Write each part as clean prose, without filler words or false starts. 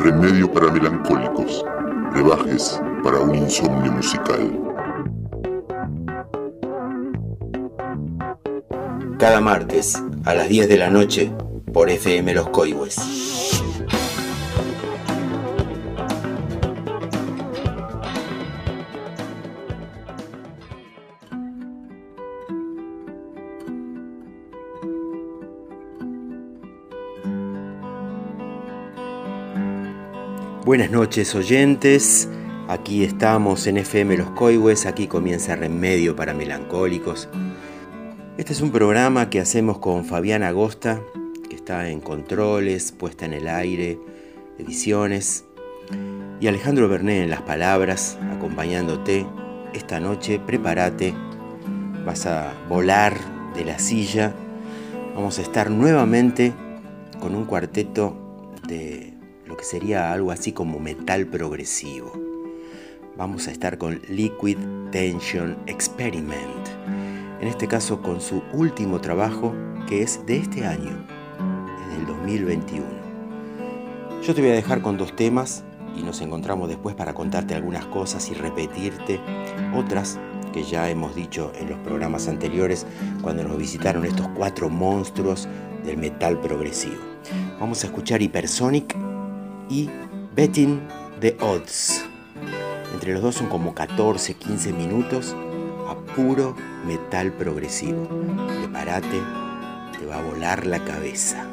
Remedio para melancólicos, brebajes para un insomnio musical. Cada martes a las 10 de la noche por FM Los Coihues. Buenas noches, oyentes. Aquí estamos en FM Los Coihues. Aquí comienza Remedio para Melancólicos. Este es un programa que hacemos con Fabián Agosta, que está en controles, puesta en el aire, ediciones, y Alejandro Bernet en las palabras, acompañándote. Esta noche prepárate, vas a volar de la silla. Vamos a estar nuevamente con un cuarteto de lo que sería algo así como metal progresivo. Vamos a estar con Liquid Tension Experiment, en este caso con su último trabajo, que es de este año, es del 2021. Yo te voy a dejar con 2 temas y nos encontramos después para contarte algunas cosas y repetirte otras que ya hemos dicho en los programas anteriores cuando nos visitaron estos 4 monstruos del metal progresivo. Vamos a escuchar Hypersonic y Betting the Odds. Entre los dos son como 14-15 minutos a puro metal progresivo. Prepárate, te va a volar la cabeza.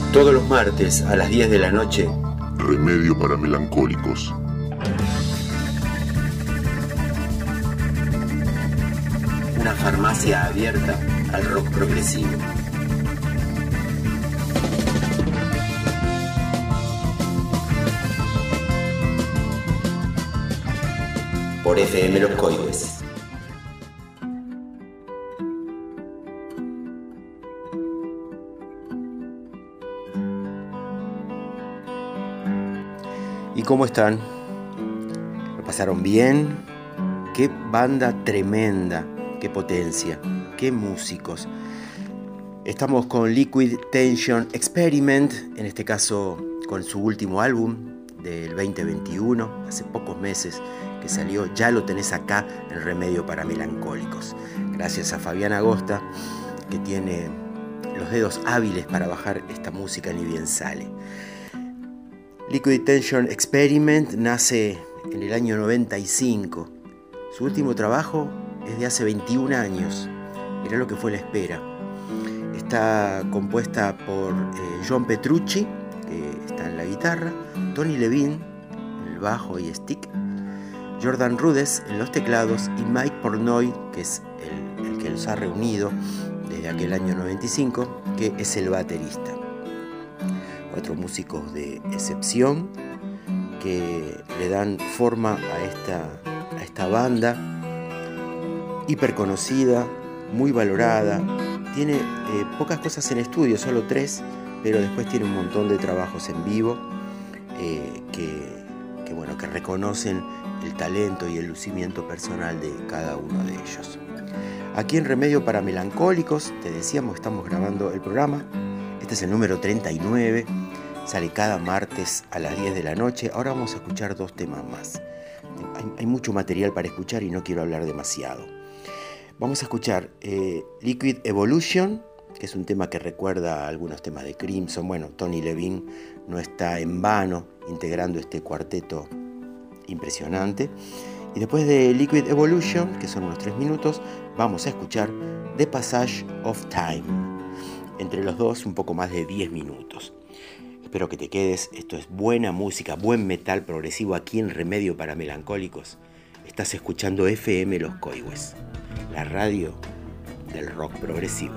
Todos los martes a las 10 de la noche. Remedio para melancólicos. Una farmacia abierta al rock progresivo. Por FM Los Coihues. ¿Y cómo están? ¿Lo pasaron bien? ¡Qué banda tremenda! ¡Qué potencia! ¡Qué músicos! Estamos con Liquid Tension Experiment, en este caso con su último álbum del 2021, hace pocos meses que salió. Ya lo tenés acá en Remedio para Melancólicos. Gracias a Fabián Agosta, que tiene los dedos hábiles para bajar esta música ni bien sale. Liquid Tension Experiment nace en el año 95. Su último trabajo es de hace 21 años. Mirá lo que fue la espera. Está compuesta por John Petrucci, que está en la guitarra, Tony Levin en el bajo y stick, Jordan Rudess en los teclados y Mike Portnoy, que es el que los ha reunido desde aquel año 95, que es el baterista. 4 músicos de excepción que le dan forma a esta banda hiper conocida, muy valorada. Tiene pocas cosas en estudio, solo 3, pero después tiene un montón de trabajos en vivo que reconocen el talento y el lucimiento personal de cada uno de ellos. Aquí en Remedio para Melancólicos, te decíamos, estamos grabando el programa. Este es el número 39, sale cada martes a las 10 de la noche. Ahora vamos a escuchar 2 temas más. Hay mucho material para escuchar y no quiero hablar demasiado. Vamos a escuchar Liquid Evolution, que es un tema que recuerda a algunos temas de Crimson. Bueno, Tony Levin no está en vano integrando este cuarteto impresionante. Y después de Liquid Evolution, que son unos 3 minutos, vamos a escuchar The Passage of Time. Entre los dos, un poco más de 10 minutos. Espero que te quedes. Esto es buena música, buen metal progresivo aquí en Remedio para Melancólicos. Estás escuchando FM Los Coihues, la radio del rock progresivo.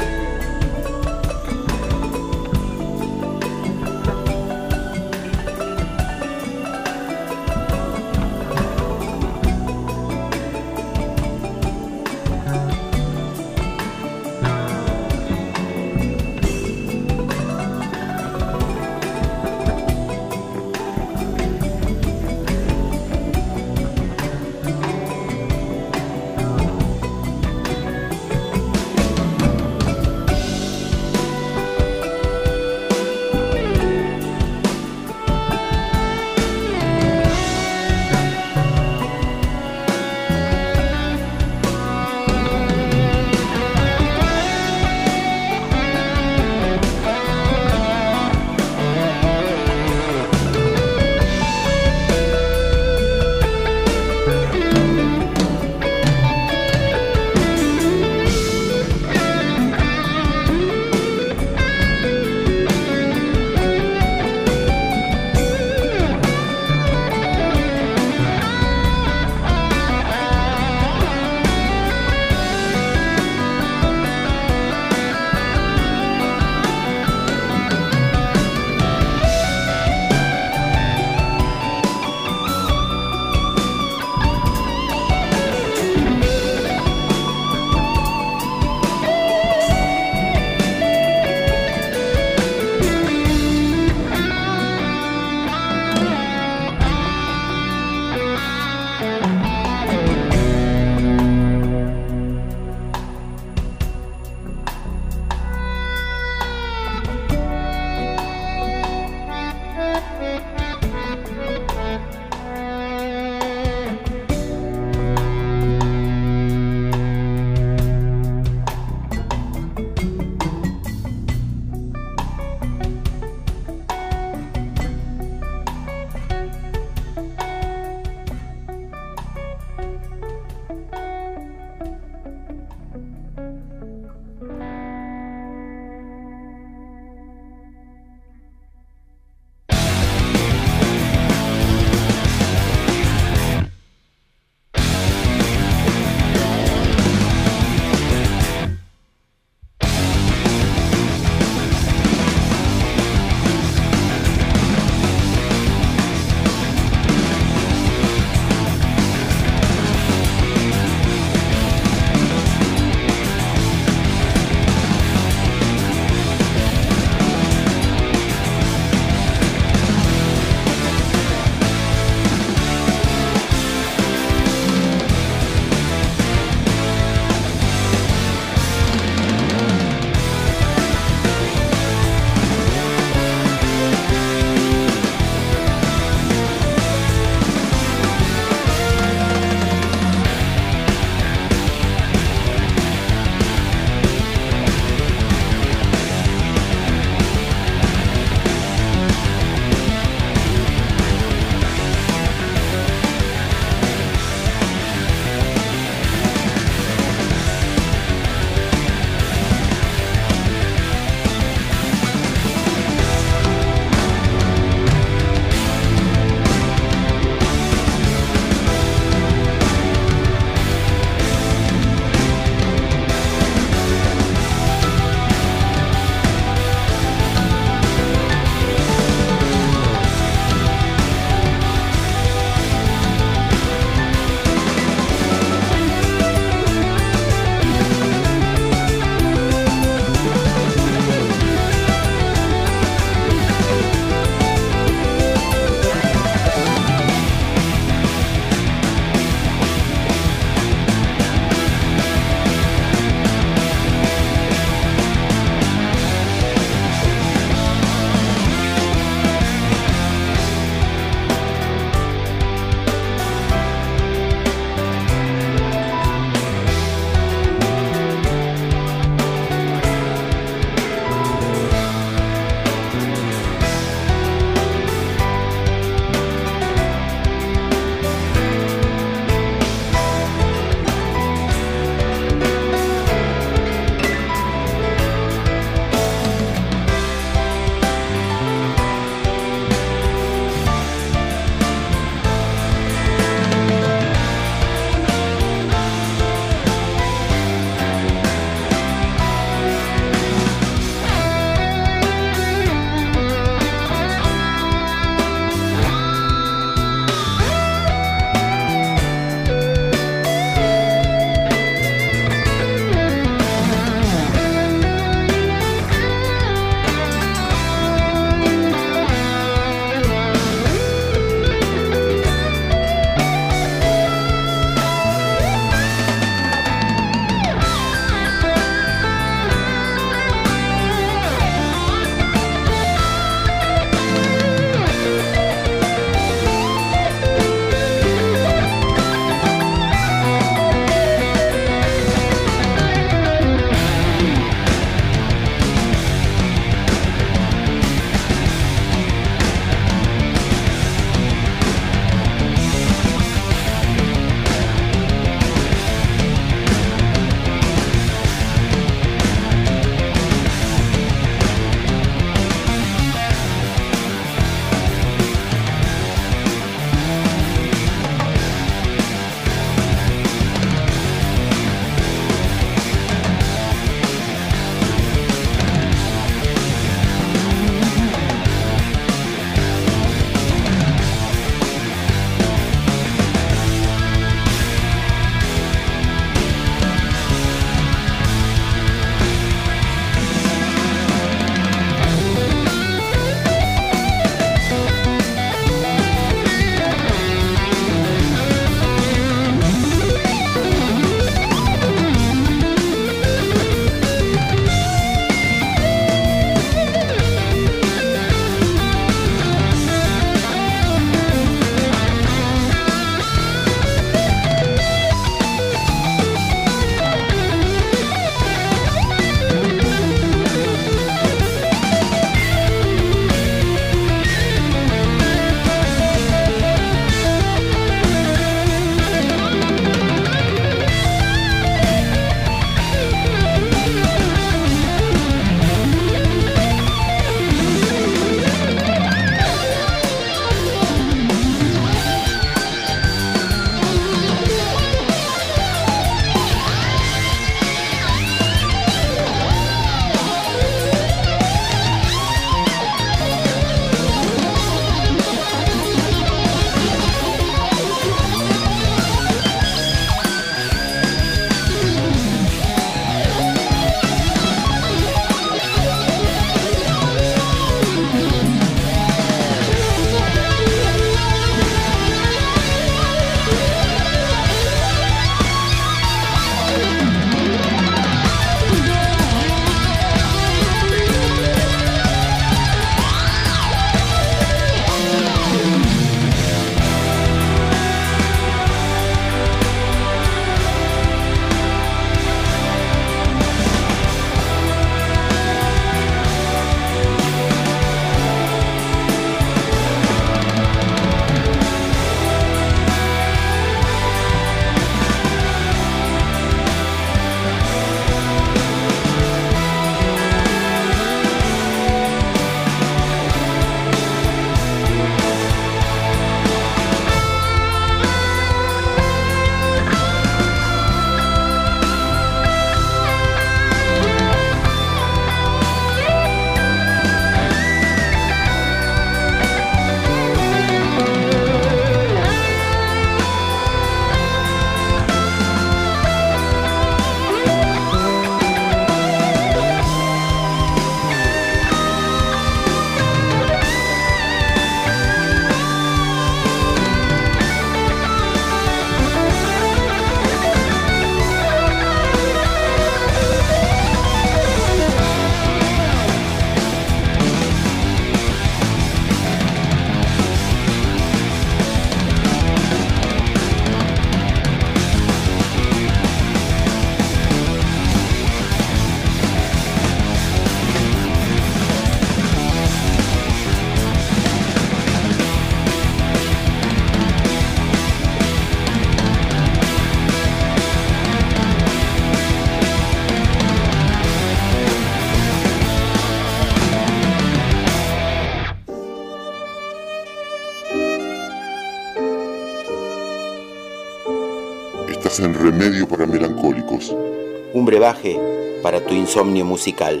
Estás en Remedio para Melancólicos. Un brebaje para tu insomnio musical.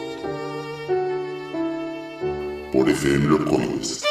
Por FM Los Códigos.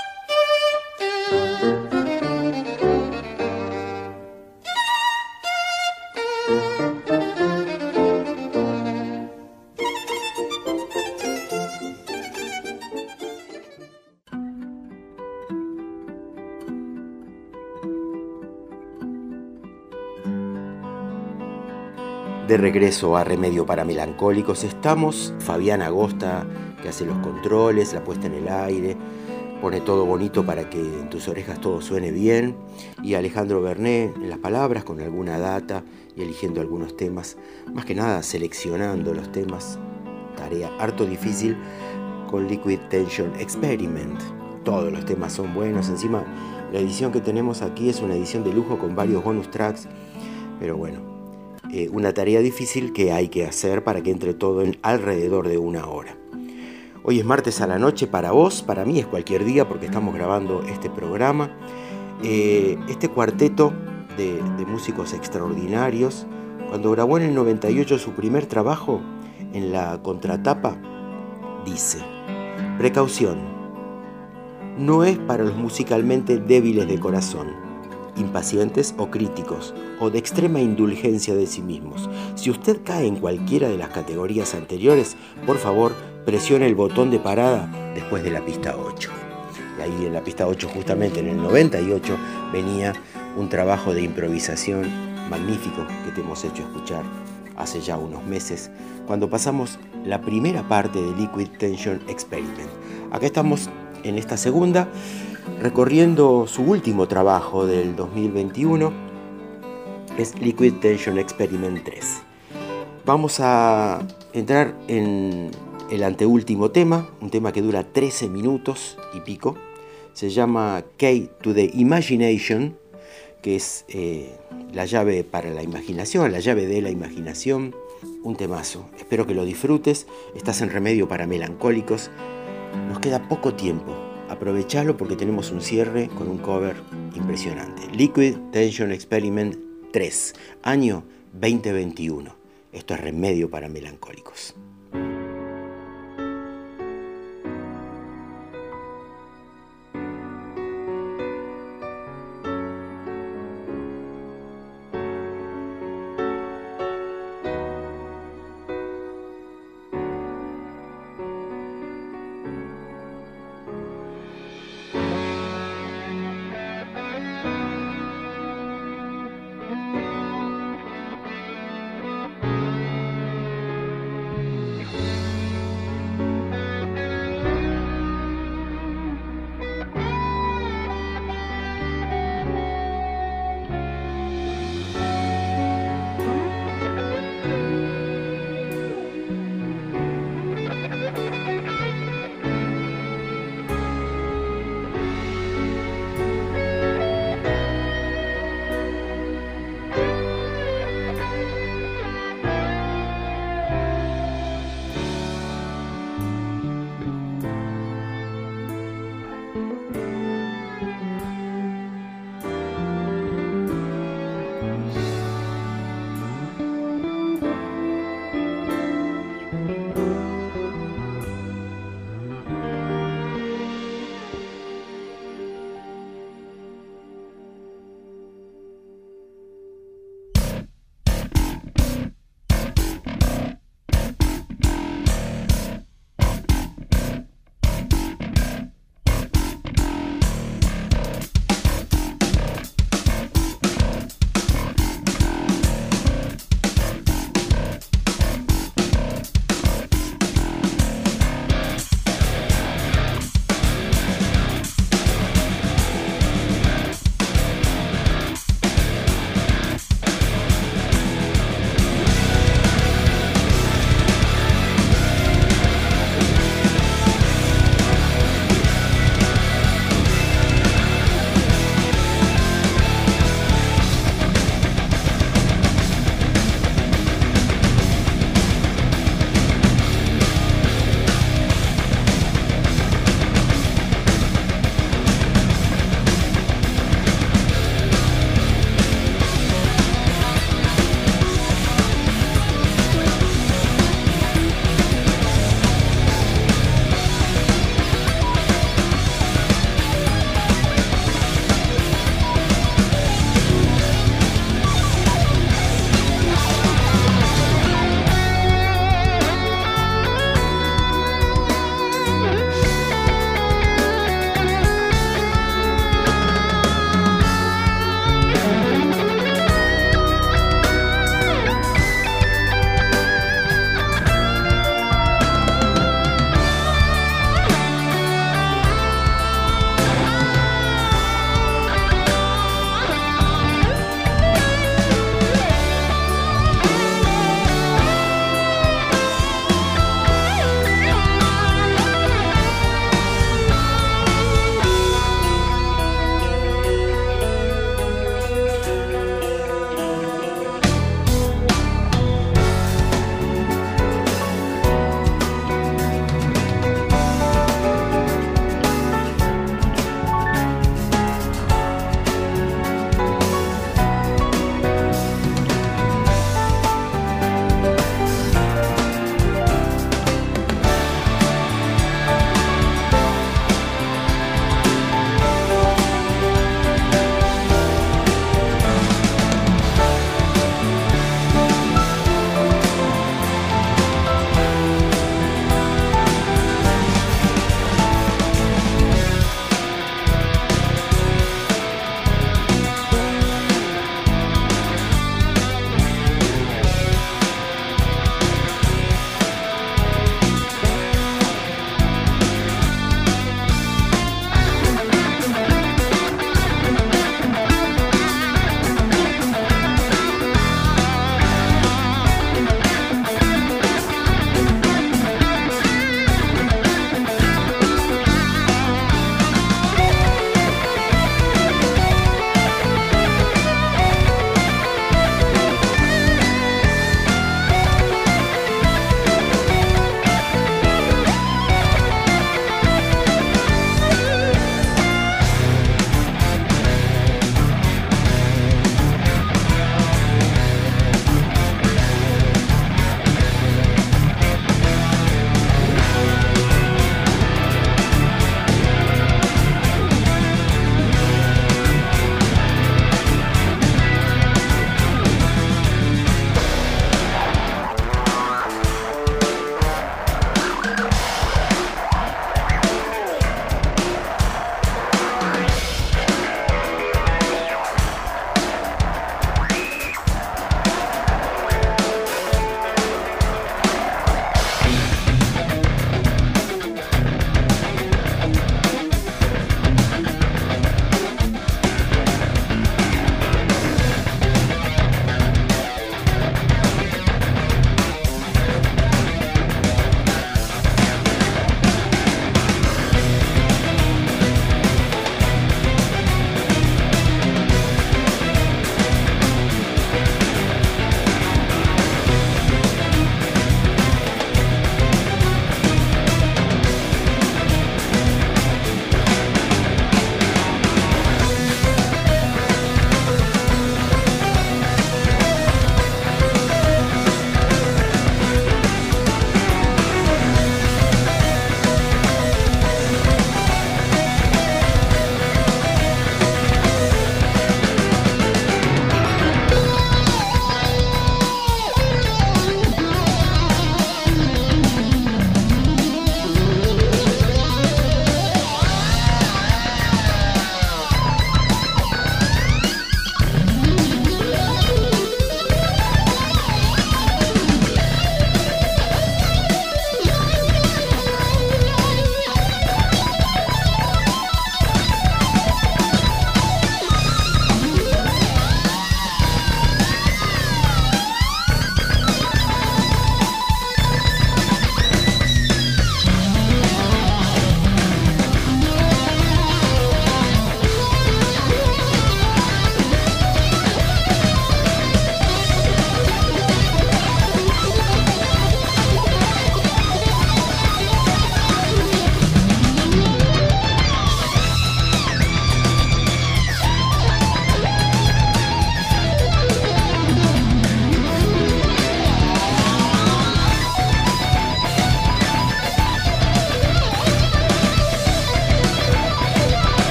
De regreso a Remedio para Melancólicos estamos. Fabián Agosta, que hace los controles, la puesta en el aire, pone todo bonito para que en tus orejas todo suene bien, y Alejandro Bernet en las palabras con alguna data y eligiendo algunos temas, más que nada seleccionando los temas, tarea harto difícil con Liquid Tension Experiment. Todos los temas son buenos, encima la edición que tenemos aquí es una edición de lujo con varios bonus tracks, pero bueno, una tarea difícil que hay que hacer para que entre todo en alrededor de una hora. Hoy es martes a la noche para vos, para mí es cualquier día porque estamos grabando este programa. Este cuarteto de músicos extraordinarios, cuando grabó en el 98 su primer trabajo, en la contratapa dice: precaución, no es para los musicalmente débiles de corazón, impacientes o críticos, o de extrema indulgencia de sí mismos. Si usted cae en cualquiera de las categorías anteriores, por favor, presione el botón de parada después de la pista 8. Y ahí en la pista 8, justamente en el 98, venía un trabajo de improvisación magnífico que te hemos hecho escuchar hace ya unos meses, cuando pasamos la primera parte de Liquid Tension Experiment. Acá estamos en esta segunda, recorriendo su último trabajo del 2021, es Liquid Tension Experiment 3. Vamos a entrar en el anteúltimo tema, un tema que dura 13 minutos y pico. Se llama Key to the Imagination, que es la llave para la imaginación, la llave de la imaginación. Un temazo, espero que lo disfrutes. Estás en Remedio para Melancólicos. Nos queda poco tiempo. Aprovechalo porque tenemos un cierre con un cover impresionante. Liquid Tension Experiment 3, año 2021. Esto es Remedio para Melancólicos.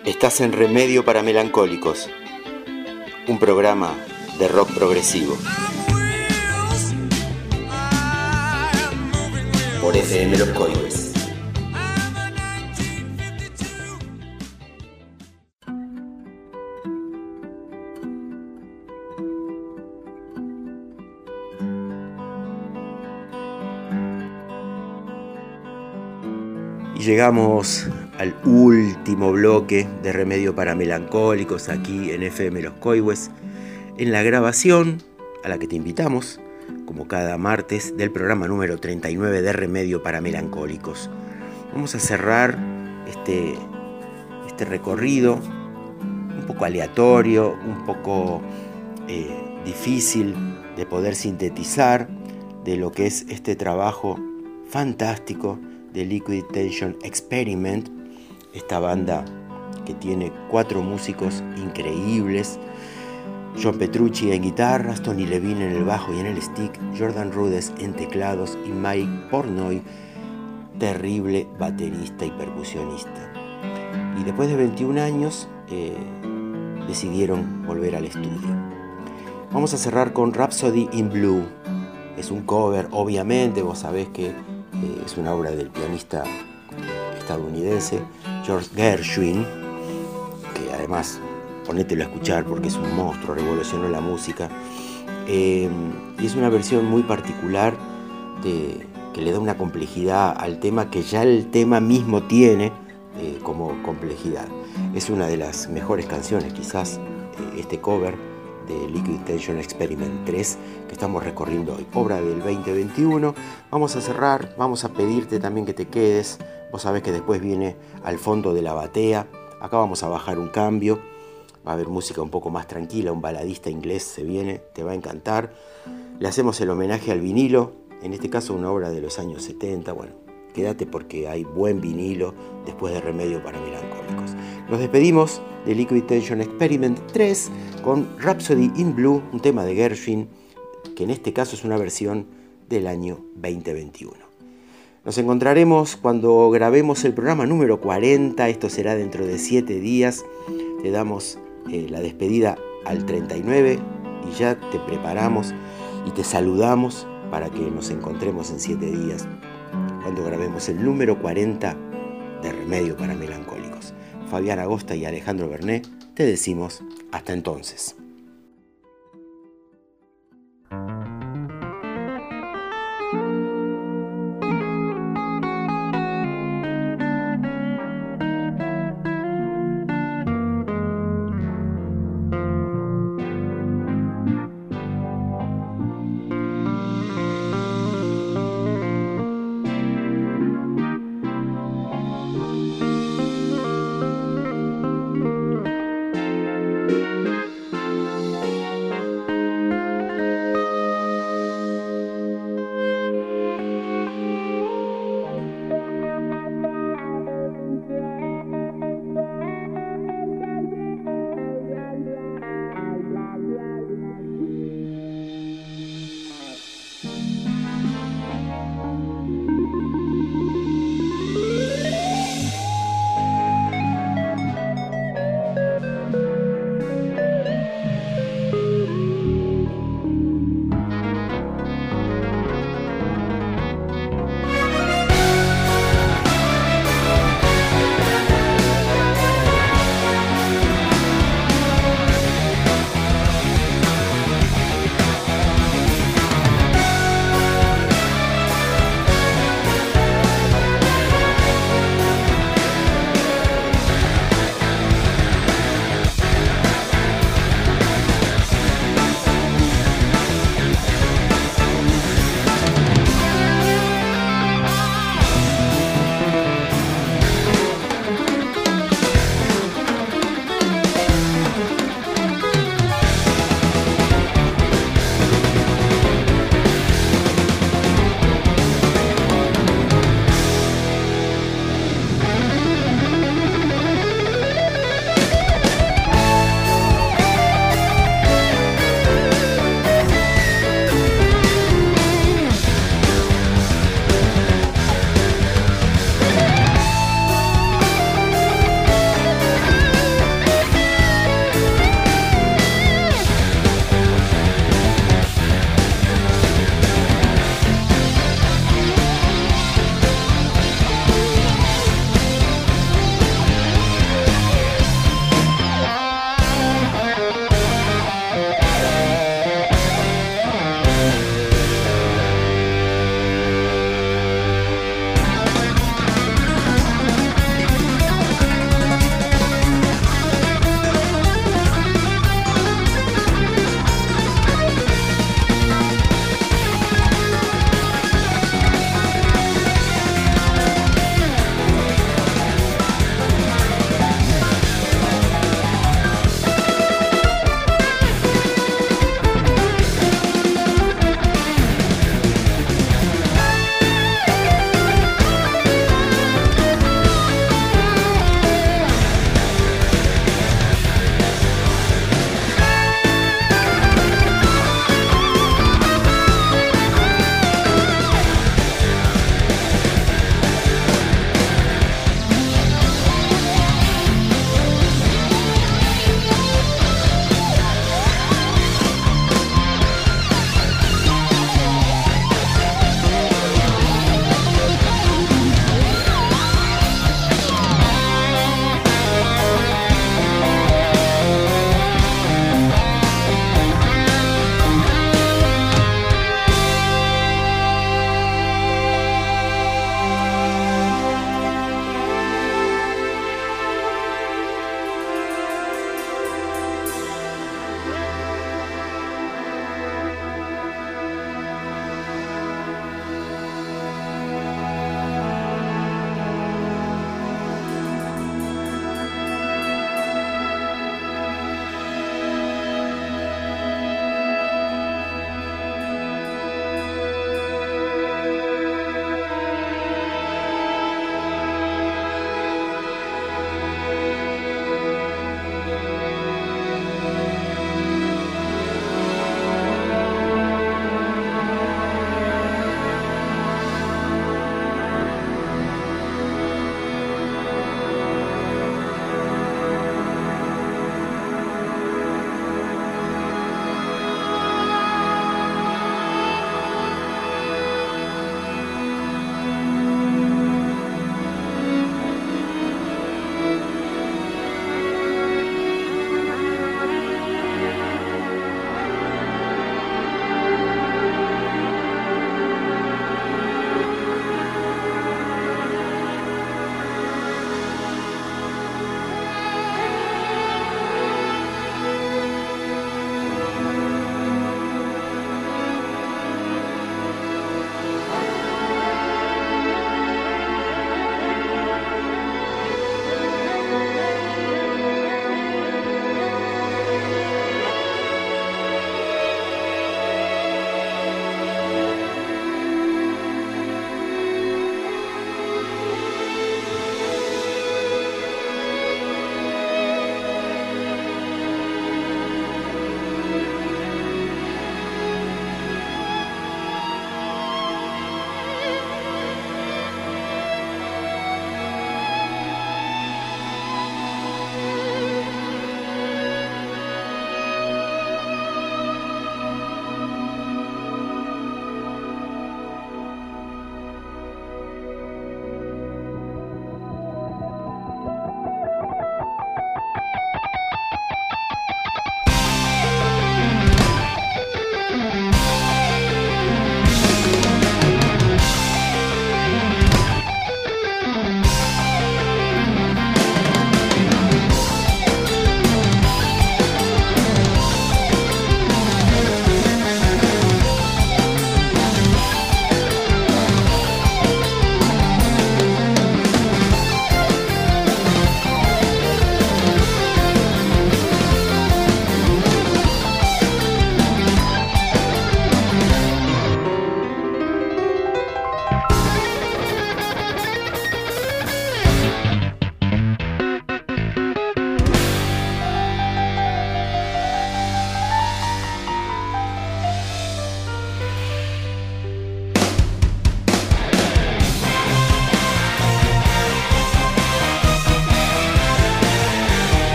Estás en Remedio para Melancólicos, un programa de rock progresivo. Por FM Los Coihues. Y llegamos al último bloque de Remedio para Melancólicos aquí en FM Los Coihues, en la grabación a la que te invitamos, como cada martes, del programa número 39 de Remedio para Melancólicos. Vamos a cerrar este recorrido un poco aleatorio, un poco difícil de poder sintetizar de lo que es este trabajo fantástico de Liquid Tension Experiment, esta banda que tiene 4 músicos increíbles: John Petrucci en guitarras, Tony Levine en el bajo y en el stick, Jordan Rudess en teclados y Mike Portnoy, terrible baterista y percusionista. Y después de 21 años decidieron volver al estudio. Vamos a cerrar con Rhapsody in Blue. Es un cover, obviamente, vos sabés que es una obra del pianista estadounidense George Gershwin, que además, ponételo a escuchar porque es un monstruo, revolucionó la música. Y es una versión muy particular que le da una complejidad al tema que ya el tema mismo tiene como complejidad. Es una de las mejores canciones, quizás, este cover de Liquid Tension Experiment 3 que estamos recorriendo hoy, obra del 2021. Vamos a cerrar, vamos a pedirte también que te quedes. Vos sabés que después viene Al fondo de la batea. Acá vamos a bajar un cambio, va a haber música un poco más tranquila, un baladista inglés se viene, te va a encantar. Le hacemos el homenaje al vinilo, en este caso una obra de los años 70. Bueno, quédate porque hay buen vinilo después de Remedio para Melancólicos. Nos despedimos de Liquid Tension Experiment 3 con Rhapsody in Blue, un tema de Gershwin, que en este caso es una versión del año 2021. Nos encontraremos cuando grabemos el programa número 40, esto será dentro de 7 días. Te damos la despedida al 39 y ya te preparamos y te saludamos para que nos encontremos en 7 días cuando grabemos el número 40 de Remedio para Melancólicos. Fabián Agosta y Alejandro Bernet, te decimos hasta entonces.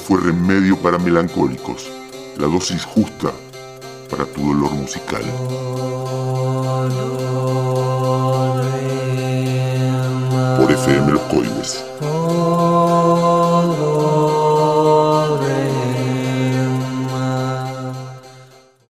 fue Remedio para Melancólicos, la dosis justa para tu dolor musical. Por FM Los Coihues.